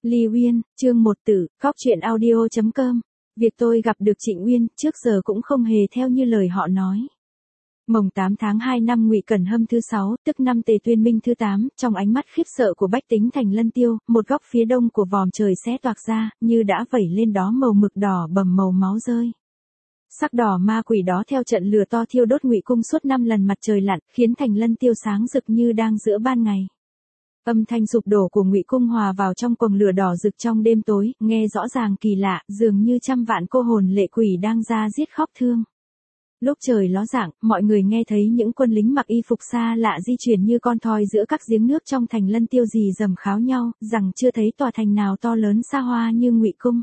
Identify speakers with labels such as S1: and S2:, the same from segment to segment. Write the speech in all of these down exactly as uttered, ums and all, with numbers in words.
S1: Ly Uyên, chương một tử, cóc truyện audio chấm com. Việc tôi gặp được Trịnh Uyên, trước giờ cũng không hề theo như lời họ nói. Mồng tám tháng hai năm Ngụy Cẩn Hâm thứ sáu, tức năm Tề Tuyên Minh thứ tám, trong ánh mắt khiếp sợ của bách tính thành Lân Tiêu, một góc phía đông của vòm trời xé toạc ra, như đã vẩy lên đó màu mực đỏ bầm màu máu rơi. Sắc đỏ ma quỷ đó theo trận lửa to thiêu đốt Ngụy cung suốt năm lần mặt trời lặn, khiến thành Lân Tiêu sáng rực như đang giữa ban ngày. Âm thanh sụp đổ của Ngụy cung hòa vào trong quầng lửa đỏ rực trong đêm tối, nghe rõ ràng kỳ lạ, dường như trăm vạn cô hồn lệ quỷ đang ra giết khóc thương. Lúc trời ló dạng, mọi người nghe thấy những quân lính mặc y phục xa lạ di chuyển như con thoi giữa các giếng nước trong thành Lân Tiêu rì rầm kháo nhau, rằng chưa thấy tòa thành nào to lớn xa hoa như Ngụy cung.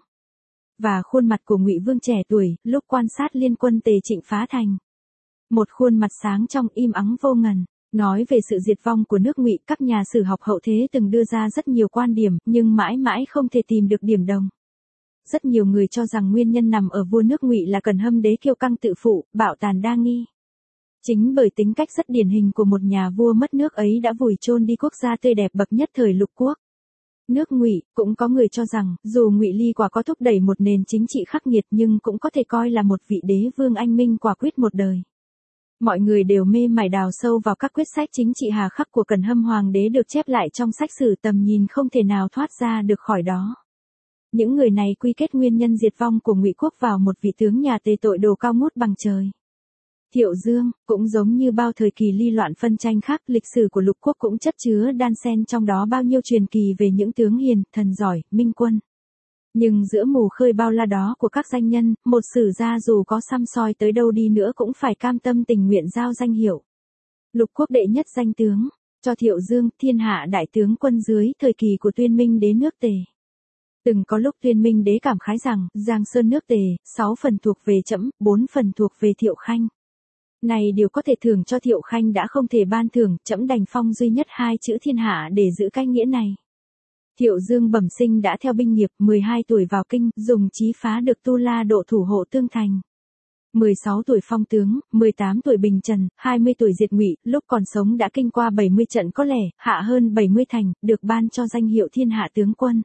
S1: Và khuôn mặt của Ngụy Vương trẻ tuổi, lúc quan sát liên quân Tề Trịnh phá thành. Một khuôn mặt sáng trong im ắng vô ngần. Nói về sự diệt vong của nước Ngụy, các nhà sử học hậu thế từng đưa ra rất nhiều quan điểm, nhưng mãi mãi không thể tìm được điểm đồng. Rất nhiều người cho rằng nguyên nhân nằm ở vua nước Ngụy là Cẩn Hâm đế kiêu căng tự phụ, bạo tàn đa nghi. Chính bởi tính cách rất điển hình của một nhà vua mất nước ấy đã vùi chôn đi quốc gia tươi đẹp bậc nhất thời lục quốc. Nước Ngụy, cũng có người cho rằng, dù Ngụy Ly quả có thúc đẩy một nền chính trị khắc nghiệt nhưng cũng có thể coi là một vị đế vương anh minh quả quyết một đời. Mọi người đều mê mải đào sâu vào các quyết sách chính trị hà khắc của Cẩn Hâm hoàng đế được chép lại trong sách sử, tầm nhìn không thể nào thoát ra được khỏi đó. Những người này quy kết nguyên nhân diệt vong của Ngụy quốc vào một vị tướng nhà Tề tội đồ cao ngút bằng trời. Thiệu Dương, cũng giống như bao thời kỳ ly loạn phân tranh khác, lịch sử của lục quốc cũng chất chứa đan xen trong đó bao nhiêu truyền kỳ về những tướng hiền, thần giỏi, minh quân. Nhưng giữa mù khơi bao la đó của các danh nhân, một sử gia dù có săm soi tới đâu đi nữa cũng phải cam tâm tình nguyện giao danh hiệu lục quốc đệ nhất danh tướng cho Thiệu Dương, thiên hạ đại tướng quân dưới thời kỳ của Tuyên Minh đế nước Tề. Từng có lúc Tuyên Minh đế cảm khái rằng, Giang Sơn nước Tề, sáu phần thuộc về trẫm, bốn phần thuộc về Thiệu Khanh. Này điều có thể thưởng cho Thiệu Khanh đã không thể ban thưởng, trẫm đành phong duy nhất hai chữ thiên hạ để giữ cái nghĩa này. Thiệu Dương bẩm sinh đã theo binh nghiệp, mười hai tuổi vào kinh, dùng chí phá được Tu La độ thủ hộ Tương Thành. mười sáu tuổi phong tướng, mười tám tuổi bình trần, hai mươi tuổi diệt Ngụy, lúc còn sống đã kinh qua bảy mươi trận có lẻ, hạ hơn bảy mươi thành, được ban cho danh hiệu thiên hạ tướng quân.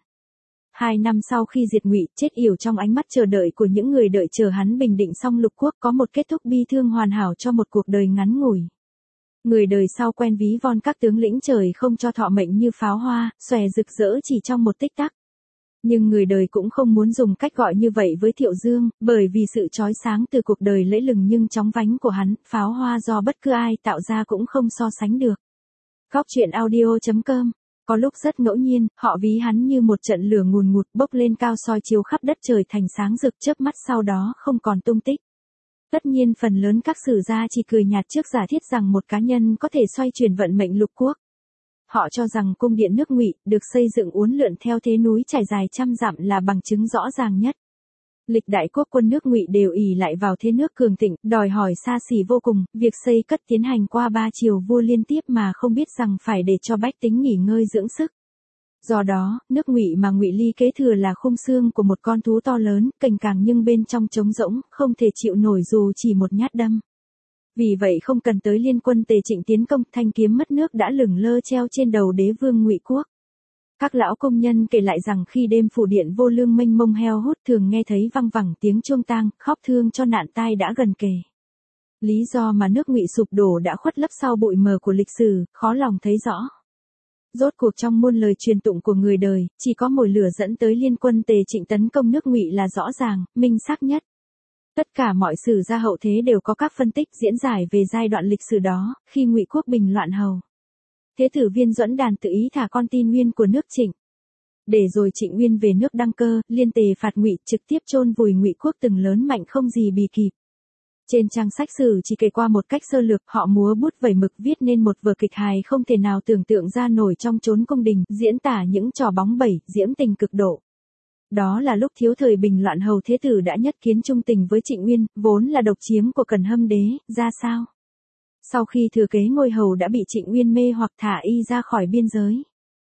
S1: Hai năm sau khi diệt Ngụy, chết yểu trong ánh mắt chờ đợi của những người đợi chờ hắn bình định xong lục quốc, có một kết thúc bi thương hoàn hảo cho một cuộc đời ngắn ngủi. Người đời sau quen ví von các tướng lĩnh trời không cho thọ mệnh như pháo hoa, xòe rực rỡ chỉ trong một tích tắc. Nhưng người đời cũng không muốn dùng cách gọi như vậy với Thiệu Dương, bởi vì sự chói sáng từ cuộc đời lẫy lừng nhưng chóng vánh của hắn, pháo hoa do bất cứ ai tạo ra cũng không so sánh được. Cóc truyện audio chấm com. Có lúc rất ngẫu nhiên, họ ví hắn như một trận lửa ngùn ngụt bốc lên cao soi chiếu khắp đất trời thành sáng rực, chớp mắt sau đó không còn tung tích. Tất nhiên phần lớn các sử gia chỉ cười nhạt trước giả thiết rằng một cá nhân có thể xoay chuyển vận mệnh lục quốc. Họ cho rằng cung điện nước Ngụy, được xây dựng uốn lượn theo thế núi trải dài trăm dặm là bằng chứng rõ ràng nhất. Lịch đại quốc quân nước Ngụy đều ỷ lại vào thế nước cường thịnh, đòi hỏi xa xỉ vô cùng, việc xây cất tiến hành qua ba triều vua liên tiếp mà không biết rằng phải để cho bách tính nghỉ ngơi dưỡng sức. Do đó, nước Ngụy mà Ngụy Ly kế thừa là khung xương của một con thú to lớn, cành càng nhưng bên trong trống rỗng, không thể chịu nổi dù chỉ một nhát đâm. Vì vậy không cần tới liên quân Tề Trịnh tiến công, thanh kiếm mất nước đã lửng lơ treo trên đầu đế vương Ngụy quốc. Các lão công nhân kể lại rằng khi đêm phủ điện vô lương mênh mông heo hút thường nghe thấy văng vẳng tiếng chuông tang, khóc thương cho nạn tai đã gần kề. Lý do mà nước Ngụy sụp đổ đã khuất lấp sau bụi mờ của lịch sử, khó lòng thấy rõ. Rốt cuộc trong muôn lời truyền tụng của người đời, chỉ có mồi lửa dẫn tới liên quân Tề Trịnh tấn công nước Ngụy là rõ ràng, minh xác nhất. Tất cả mọi sử gia hậu thế đều có các phân tích diễn giải về giai đoạn lịch sử đó, khi Ngụy quốc bình loạn hầu. Thế tử Viên Duẫn Đàn tự ý thả con tin Nguyên của nước Trịnh. Để rồi Trịnh Nguyên về nước đăng cơ, liên Tề phạt Ngụy, trực tiếp chôn vùi Ngụy quốc từng lớn mạnh không gì bì kịp. Trên trang sách sử chỉ kể qua một cách sơ lược, họ múa bút vẩy mực viết nên một vở kịch hài không thể nào tưởng tượng ra nổi trong chốn cung đình, diễn tả những trò bóng bẩy, diễm tình cực độ. Đó là lúc thiếu thời bình loạn hầu thế tử đã nhất kiến trung tình với Trịnh Nguyên, vốn là độc chiếm của Cẩn Hâm đế, ra sao? Sau khi thừa kế ngôi hầu đã bị Trịnh Nguyên mê hoặc thả y ra khỏi biên giới.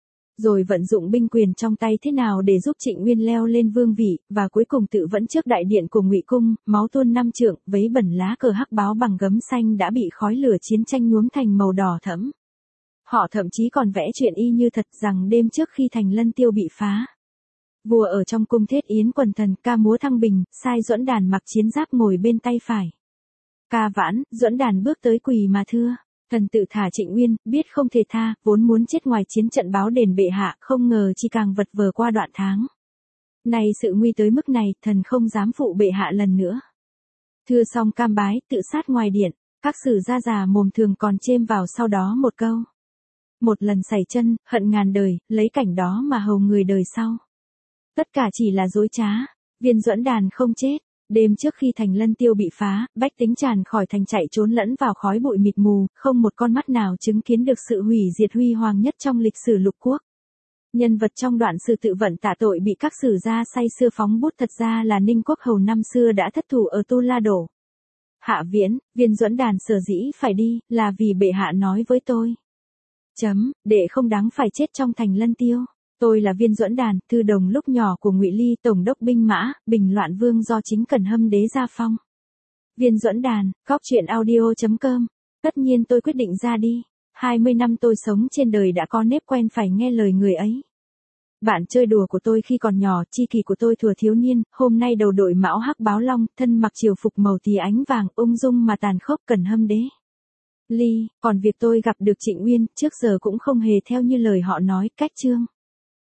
S1: Rồi vận dụng binh quyền trong tay thế nào để giúp Trịnh Nguyên leo lên vương vị, và cuối cùng tự vẫn trước đại điện của Ngụy cung, máu tuôn năm trượng, vấy bẩn lá cờ hắc báo bằng gấm xanh đã bị khói lửa chiến tranh nhuốm thành màu đỏ thẫm. Họ thậm chí còn vẽ chuyện y như thật rằng đêm trước khi thành Lân Tiêu bị phá, Vua ở trong cung thiết yến quần thần ca múa thăng bình, sai Duẫn Đàn mặc chiến giáp ngồi bên tay phải. Ca vãn, Duẫn Đàn bước tới quỳ mà thưa. Thần tự thả Trịnh Uyên, biết không thể tha, vốn muốn chết ngoài chiến trận báo đền bệ hạ, không ngờ chi càng vật vờ qua đoạn tháng. Này sự nguy tới mức này, thần không dám phụ bệ hạ lần nữa. Thưa xong cam bái, tự sát ngoài điện, các sử gia già mồm thường còn chêm vào sau đó một câu. Một lần sảy chân, hận ngàn đời, lấy cảnh đó mà hầu người đời sau. Tất cả chỉ là dối trá, Viên Duẫn Đàn không chết. Đêm trước khi thành Lân Tiêu bị phá, bách tính tràn khỏi thành chạy trốn lẫn vào khói bụi mịt mù, không một con mắt nào chứng kiến được sự hủy diệt huy hoàng nhất trong lịch sử lục quốc. Nhân vật trong đoạn sự tự vận tạ tội bị các sử gia say sưa phóng bút thật ra là Ninh Quốc Hầu năm xưa đã thất thủ ở Tu La Đổ. Hạ viễn, Viên Duẫn Đàn sở dĩ phải đi, là vì bệ hạ nói với tôi. Chấm, đệ không đáng phải chết trong thành Lân Tiêu. Tôi là Viên Duẫn Đàn, thư đồng lúc nhỏ của Ngụy Ly, tổng đốc binh mã, bình loạn vương do chính Cẩn Hâm đế gia phong. Viên Duẫn Đàn, góc truyện audio chấm com. Tất nhiên tôi quyết định ra đi. hai mươi năm tôi sống trên đời đã có nếp quen phải nghe lời người ấy. Bạn chơi đùa của tôi khi còn nhỏ, chi kỷ của tôi thuở thiếu niên, hôm nay đầu đội mão hắc báo long, thân mặc triều phục màu tí ánh vàng, ung dung mà tàn khốc Cẩn Hâm đế. Ly, còn việc tôi gặp được Trịnh Uyên, trước giờ cũng không hề theo như lời họ nói, cách chương.